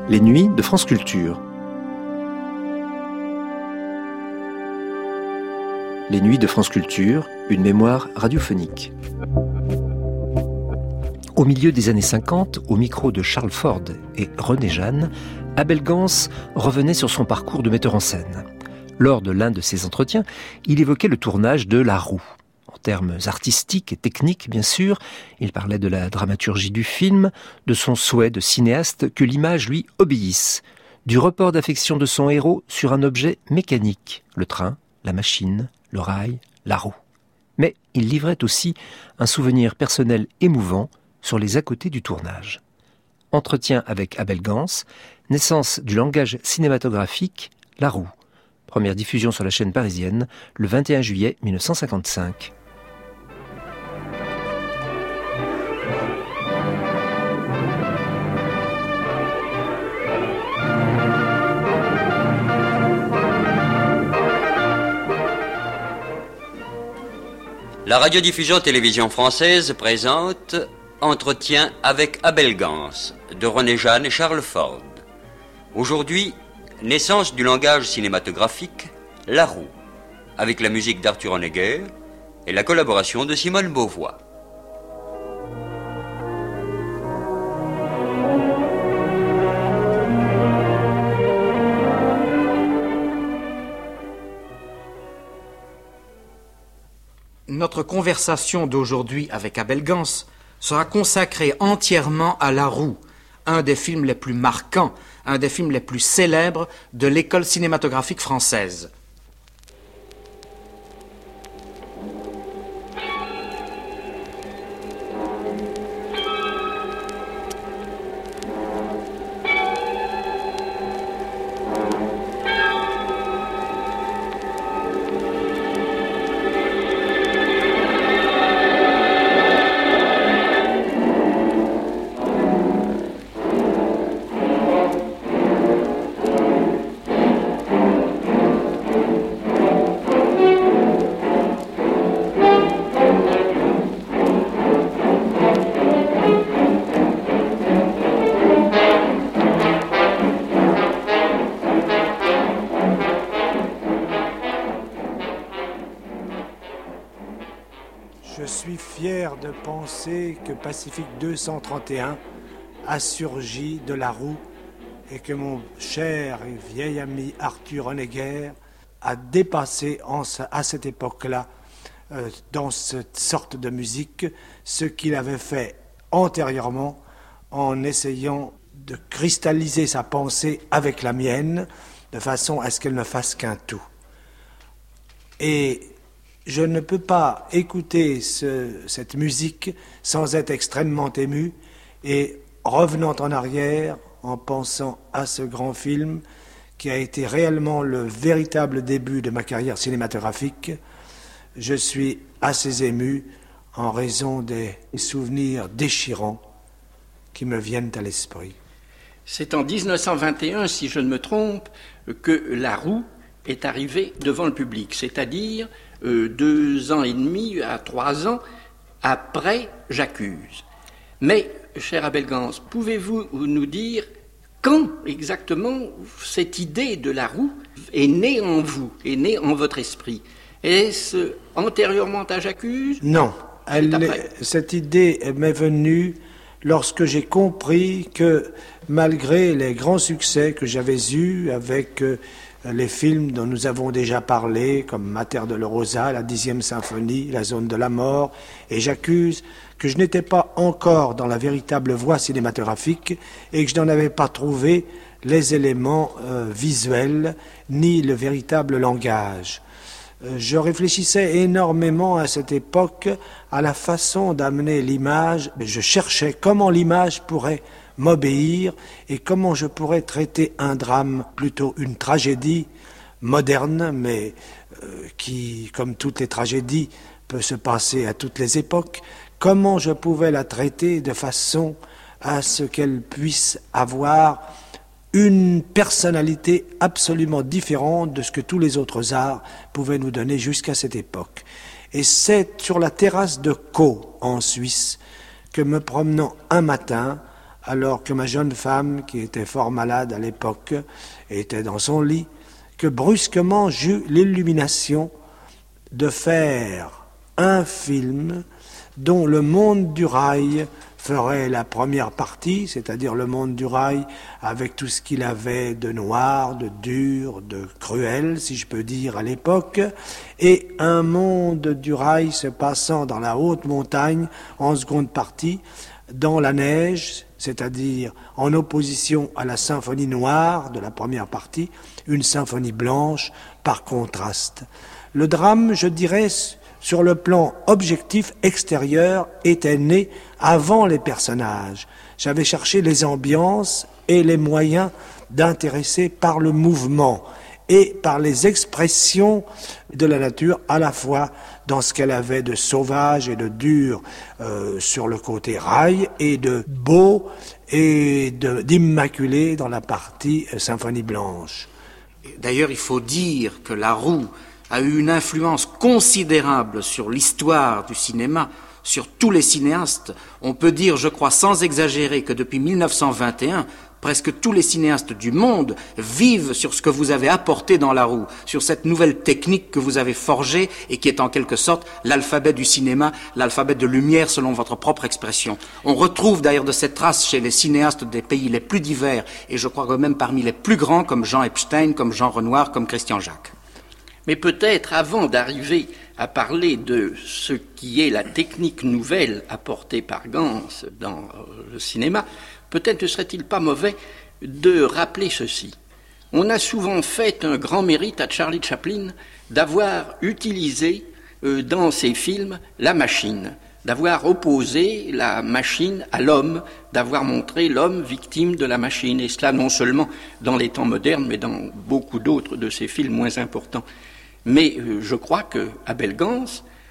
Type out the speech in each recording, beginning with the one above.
Les nuits de France Culture. Les nuits de France Culture, une mémoire radiophonique. Au milieu des années 50, au micro de Charles Ford et René Jeanne, Abel Gance revenait sur son parcours de metteur en scène. Lors de l'un de ses entretiens, il évoquait le tournage de La Roue. En termes artistiques et techniques, bien sûr, il parlait de la dramaturgie du film, de son souhait de cinéaste que l'image lui obéisse, du report d'affection de son héros sur un objet mécanique, le train, la machine, le rail, la roue. Mais il livrait aussi un souvenir personnel émouvant sur les à-côtés du tournage. Entretien avec Abel Gance, naissance du langage cinématographique, La Roue. Première diffusion sur la chaîne parisienne, le 21 juillet 1955. La radiodiffusion télévision française présente Entretien avec Abel Gance de René Jeanne et Charles Ford. Aujourd'hui, naissance du langage cinématographique, La Roue, avec la musique d'Arthur Honegger et la collaboration de Simone Beauvois. Notre conversation d'aujourd'hui avec Abel Gance sera consacrée entièrement à La Roue, un des films les plus marquants, un des films les plus célèbres de l'école cinématographique française. Je suis fier de penser que Pacifique 231 a surgi de La Roue et que mon cher et vieil ami Arthur Honegger a dépassé à cette époque-là, dans cette sorte de musique, ce qu'il avait fait antérieurement en essayant de cristalliser sa pensée avec la mienne, de façon à ce qu'elle ne fasse qu'un tout. Et je ne peux pas écouter cette musique sans être extrêmement ému et revenant en arrière en pensant à ce grand film qui a été réellement le véritable début de ma carrière cinématographique. Je suis assez ému en raison des souvenirs déchirants qui me viennent à l'esprit. C'est en 1921, si je ne me trompe, que La Roue est arrivée devant le public, c'est-à-dire 2 ans et demi à 3 ans après J'accuse. Mais, cher Abel Gance, pouvez-vous nous dire quand exactement cette idée de La Roue est née en vous, est née en votre esprit? Est-ce antérieurement à J'accuse? Non, cette idée m'est venue lorsque j'ai compris que malgré les grands succès que j'avais eus avec les films dont nous avons déjà parlé, comme Mater Dolorosa, la 10e symphonie, La zone de la mort, et J'accuse, que je n'étais pas encore dans la véritable voie cinématographique et que je n'en avais pas trouvé les éléments visuels ni le véritable langage. Je réfléchissais énormément à cette époque à la façon d'amener l'image. Je cherchais comment l'image pourrait m'obéir et comment je pourrais traiter un drame, plutôt une tragédie moderne, mais qui, comme toutes les tragédies, peut se passer à toutes les époques. Comment je pouvais la traiter de façon à ce qu'elle puisse avoir une personnalité absolument différente de ce que tous les autres arts pouvaient nous donner jusqu'à cette époque. Et c'est sur la terrasse de Caux, en Suisse, que me promenant un matin, alors que ma jeune femme, qui était fort malade à l'époque, était dans son lit, que brusquement j'eus l'illumination de faire un film dont le monde du rail ferait la première partie, c'est-à-dire le monde du rail avec tout ce qu'il avait de noir, de dur, de cruel, si je peux dire, à l'époque, et un monde du rail se passant dans la haute montagne en seconde partie, dans la neige, c'est-à-dire en opposition à la symphonie noire de la première partie, une symphonie blanche par contraste. Le drame, je dirais, sur le plan objectif extérieur, était né avant les personnages. J'avais cherché les ambiances et les moyens d'intéresser par le mouvement et par les expressions de la nature, à la fois dans ce qu'elle avait de sauvage et de dur sur le côté rail, et de beau et d'immaculé dans la partie symphonie blanche. D'ailleurs, il faut dire que la roue a eu une influence considérable sur l'histoire du cinéma, sur tous les cinéastes. On peut dire, je crois sans exagérer, que depuis 1921, presque tous les cinéastes du monde vivent sur ce que vous avez apporté dans la roue, sur cette nouvelle technique que vous avez forgée et qui est en quelque sorte l'alphabet du cinéma, l'alphabet de lumière selon votre propre expression. On retrouve d'ailleurs de cette trace chez les cinéastes des pays les plus divers, et je crois que même parmi les plus grands, comme Jean Epstein, comme Jean Renoir, comme Christian Jacques. Mais peut-être, avant d'arriver à parler de ce qui est la technique nouvelle apportée par Gans dans le cinéma, peut-être ne serait-il pas mauvais de rappeler ceci. On a souvent fait un grand mérite à Charlie Chaplin d'avoir utilisé dans ses films la machine, d'avoir opposé la machine à l'homme, d'avoir montré l'homme victime de la machine, et cela non seulement dans les temps modernes, mais dans beaucoup d'autres de ses films moins importants. Mais je crois que Abel Gans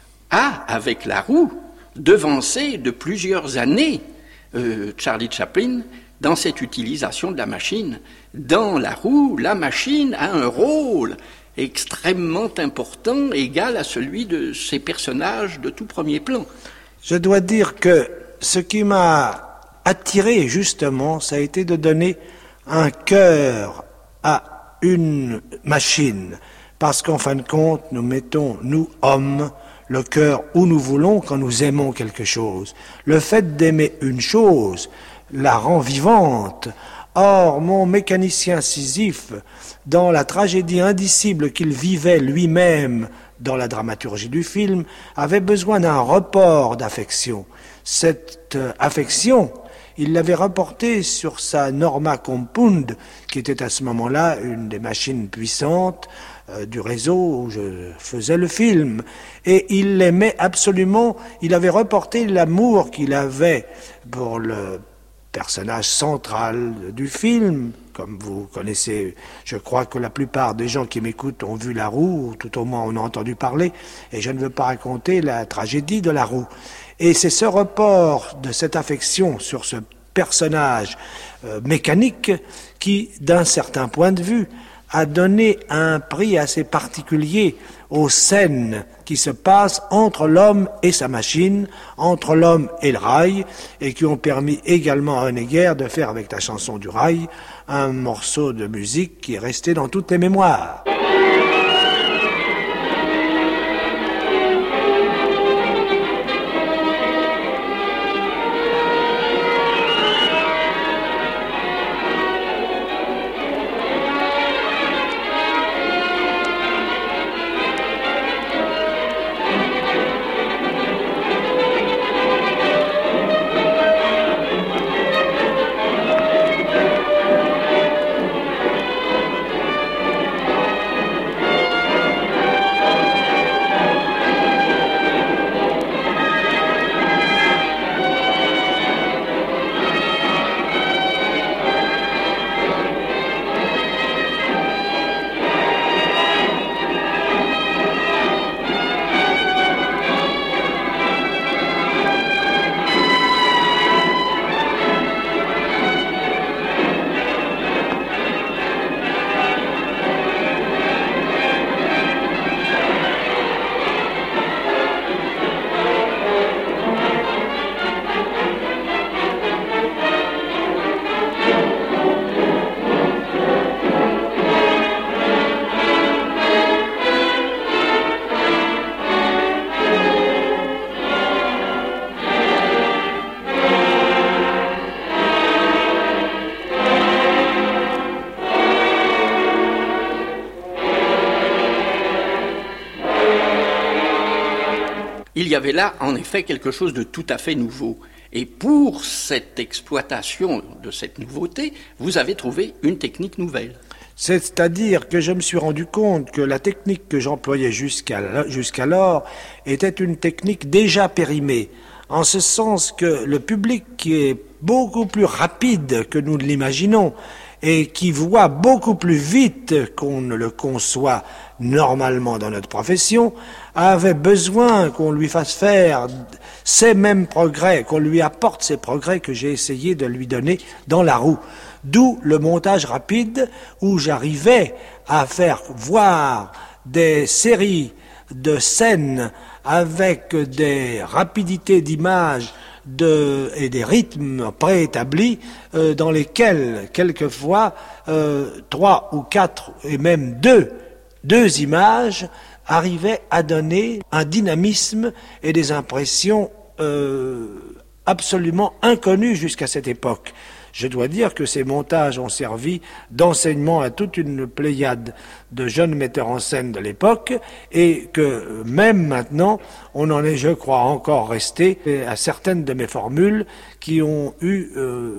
a, avec la roue, devancé de plusieurs années Charlie Chaplin dans cette utilisation de la machine. Dans la roue, la machine a un rôle extrêmement important, égal à celui de ces personnages de tout premier plan. Je dois dire que ce qui m'a attiré justement, ça a été de donner un cœur à une machine. Parce qu'en fin de compte, nous mettons, nous, hommes, le cœur où nous voulons quand nous aimons quelque chose. Le fait d'aimer une chose la rend vivante. Or, mon mécanicien Sisyphe, dans la tragédie indicible qu'il vivait lui-même dans la dramaturgie du film, avait besoin d'un report d'affection. Cette affection, il l'avait reportée sur sa Norma Compound, qui était à ce moment-là une des machines puissantes du réseau où je faisais le film. Et il l'aimait absolument. Il avait reporté l'amour qu'il avait pour le personnage central du film. Comme vous connaissez, je crois que la plupart des gens qui m'écoutent ont vu La Roue, ou tout au moins en ont entendu parler, et je ne veux pas raconter la tragédie de La Roue. Et c'est ce report de cette affection sur ce personnage mécanique qui, d'un certain point de vue, a donné un prix assez particulier aux scènes qui se passent entre l'homme et sa machine, entre l'homme et le rail, et qui ont permis également à Honegger de faire avec la chanson du rail un morceau de musique qui est resté dans toutes les mémoires. il y avait là, en effet, quelque chose de tout à fait nouveau. Et pour cette exploitation de cette nouveauté, vous avez trouvé une technique nouvelle. C'est-à-dire que je me suis rendu compte que la technique que j'employais jusqu'alors était une technique déjà périmée, en ce sens que le public qui est beaucoup plus rapide que nous ne l'imaginons et qui voit beaucoup plus vite qu'on ne le conçoit normalement dans notre profession, avait besoin qu'on lui fasse faire ces mêmes progrès, qu'on lui apporte ces progrès que j'ai essayé de lui donner dans La Roue. D'où le montage rapide où j'arrivais à faire voir des séries de scènes avec des rapidités d'image et des rythmes préétablis dans lesquels, quelquefois, 3 ou 4 et même deux images arrivaient à donner un dynamisme et des impressions absolument inconnues jusqu'à cette époque. Je dois dire que ces montages ont servi d'enseignement à toute une pléiade de jeunes metteurs en scène de l'époque et que même maintenant, on en est, je crois, encore resté à certaines de mes formules qui ont eu,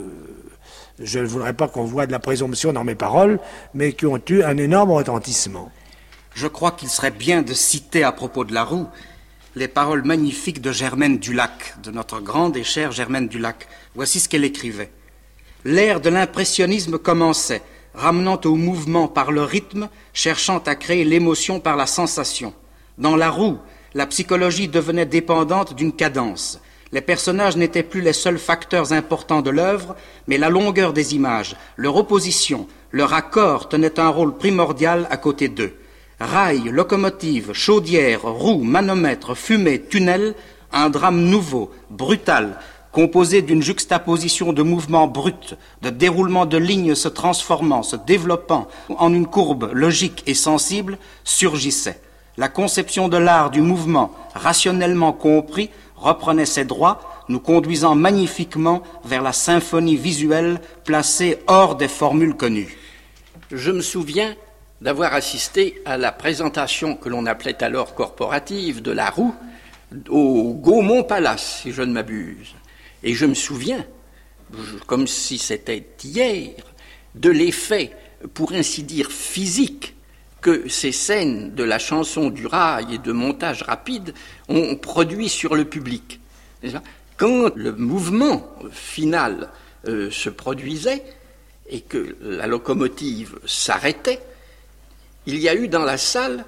je ne voudrais pas qu'on voie de la présomption dans mes paroles, mais qui ont eu un énorme retentissement. Je crois qu'il serait bien de citer à propos de La Roue les paroles magnifiques de Germaine Dulac, de notre grande et chère Germaine Dulac. Voici ce qu'elle écrivait. L'ère de l'impressionnisme commençait, ramenant au mouvement par le rythme, cherchant à créer l'émotion par la sensation. Dans La Roue, la psychologie devenait dépendante d'une cadence. Les personnages n'étaient plus les seuls facteurs importants de l'œuvre, mais la longueur des images, leur opposition, leur accord tenaient un rôle primordial à côté d'eux. Rails, locomotives, chaudières, roues, manomètres, fumée, tunnels, un drame nouveau, brutal, composé d'une juxtaposition de mouvements bruts, de déroulements de lignes se transformant, se développant en une courbe logique et sensible, surgissait. La conception de l'art du mouvement, rationnellement compris, reprenait ses droits, nous conduisant magnifiquement vers la symphonie visuelle placée hors des formules connues. Je me souviens d'avoir assisté à la présentation que l'on appelait alors corporative de La Roue au Gaumont Palace, si je ne m'abuse. Et je me souviens, comme si c'était hier, de l'effet, pour ainsi dire, physique que ces scènes de la chanson du rail et de montage rapide ont produit sur le public. Quand le mouvement final se produisait et que la locomotive s'arrêtait, il y a eu dans la salle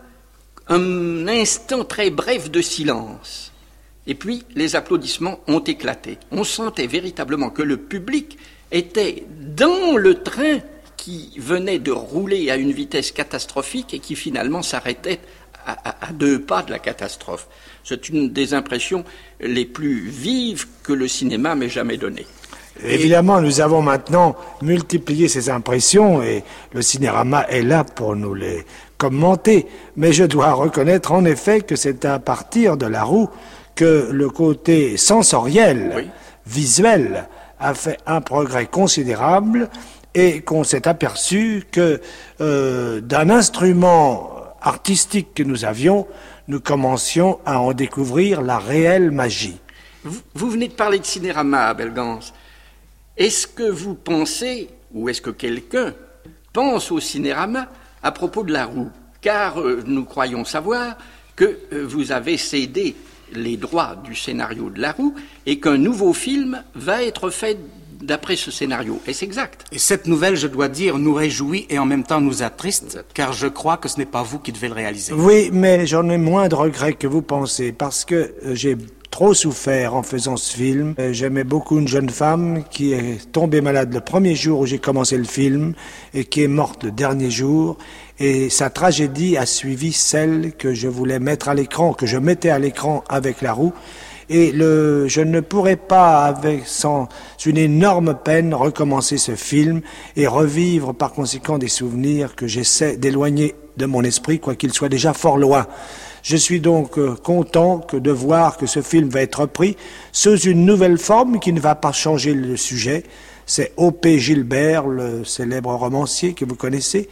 un instant très bref de silence. Et puis, les applaudissements ont éclaté. On sentait véritablement que le public était dans le train qui venait de rouler à une vitesse catastrophique et qui finalement s'arrêtait à 2 pas de la catastrophe. C'est une des impressions les plus vives que le cinéma m'ait jamais données. Évidemment, nous avons maintenant multiplié ces impressions et le cinéma est là pour nous les commenter. Mais je dois reconnaître en effet que c'est à partir de La Roue que le côté sensoriel, oui, visuel, a fait un progrès considérable et qu'on s'est aperçu que d'un instrument artistique que nous avions, nous commencions à en découvrir la réelle magie. Vous venez de parler de Cinérama, Abel Gans. Est-ce que vous pensez, ou est-ce que quelqu'un pense au Cinérama à propos de La Roue? Car nous croyons savoir que vous avez cédé les droits du scénario de La Roue et qu'un nouveau film va être fait d'après ce scénario. Est-ce exact? Et cette nouvelle, je dois dire, nous réjouit et en même temps nous attriste, car je crois que ce n'est pas vous qui devez le réaliser. Oui, mais j'en ai moins de regrets que vous pensez, parce que j'ai trop souffert en faisant ce film. J'aimais beaucoup une jeune femme qui est tombée malade le premier jour où j'ai commencé le film et qui est morte le dernier jour. Et sa tragédie a suivi celle que je voulais mettre à l'écran, que je mettais à l'écran avec La Roue. Et je ne pourrais pas, sans une énorme peine, recommencer ce film et revivre par conséquent des souvenirs que j'essaie d'éloigner de mon esprit, quoiqu'il soit déjà fort loin. Je suis donc content de voir que ce film va être repris sous une nouvelle forme qui ne va pas changer le sujet. C'est O.P. Gilbert, le célèbre romancier que vous connaissez,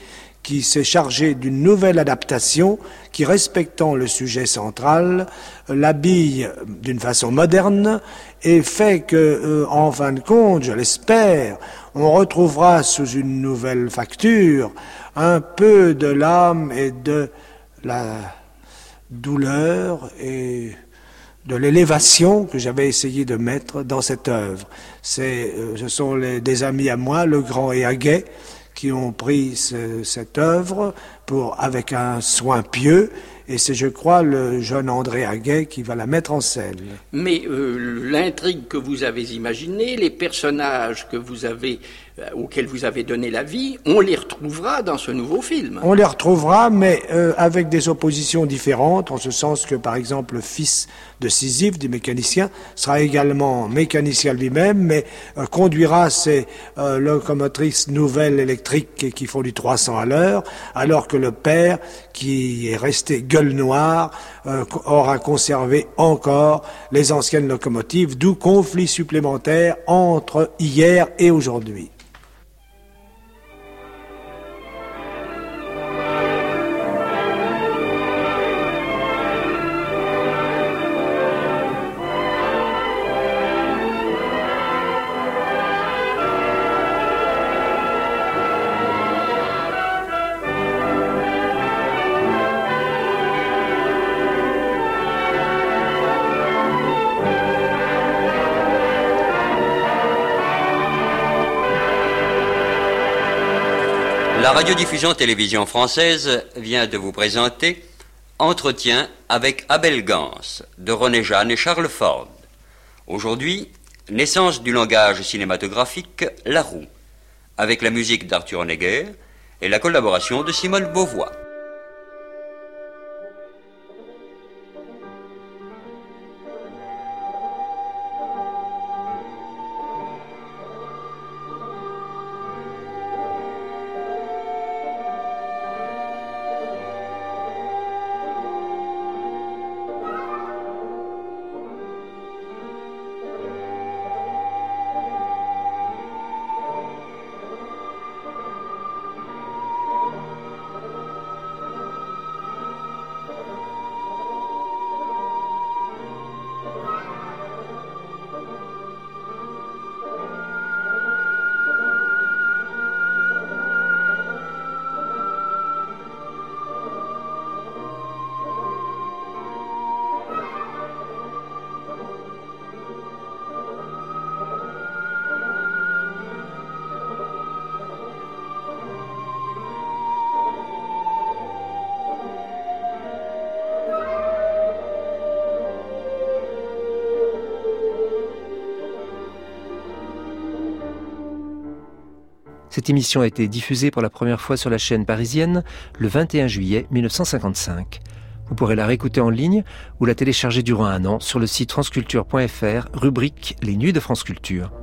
qui s'est chargé d'une nouvelle adaptation qui, respectant le sujet central, l'habille d'une façon moderne et fait que, en fin de compte, je l'espère, on retrouvera sous une nouvelle facture un peu de l'âme et de la douleur et de l'élévation que j'avais essayé de mettre dans cette œuvre. Ce sont des amis à moi, Legrand et Aguet, qui ont pris cette œuvre avec un soin pieux, et c'est, je crois, le jeune André Aguet qui va la mettre en scène. Mais l'intrigue que vous avez imaginée, les personnages auxquels vous avez donné la vie, on les retrouvera dans ce nouveau film. On les retrouvera, mais avec des oppositions différentes, en ce sens que, par exemple, le fils de Sisyphe, du mécanicien, sera également mécanicien lui-même, mais conduira ces locomotrices nouvelles électriques qui font du 300 à l'heure, alors que le père, qui est resté gueule noire, aura conservé encore les anciennes locomotives, d'où conflit supplémentaire entre hier et aujourd'hui. La radiodiffusion télévision française vient de vous présenter Entretien avec Abel Gance de René Jeanne et Charles Ford. Aujourd'hui, naissance du langage cinématographique La Roue, avec la musique d'Arthur Honegger et la collaboration de Simone Beauvois. Cette émission a été diffusée pour la première fois sur la chaîne parisienne le 21 juillet 1955. Vous pourrez la réécouter en ligne ou la télécharger durant un an sur le site franceculture.fr, rubrique Les Nuits de France Culture.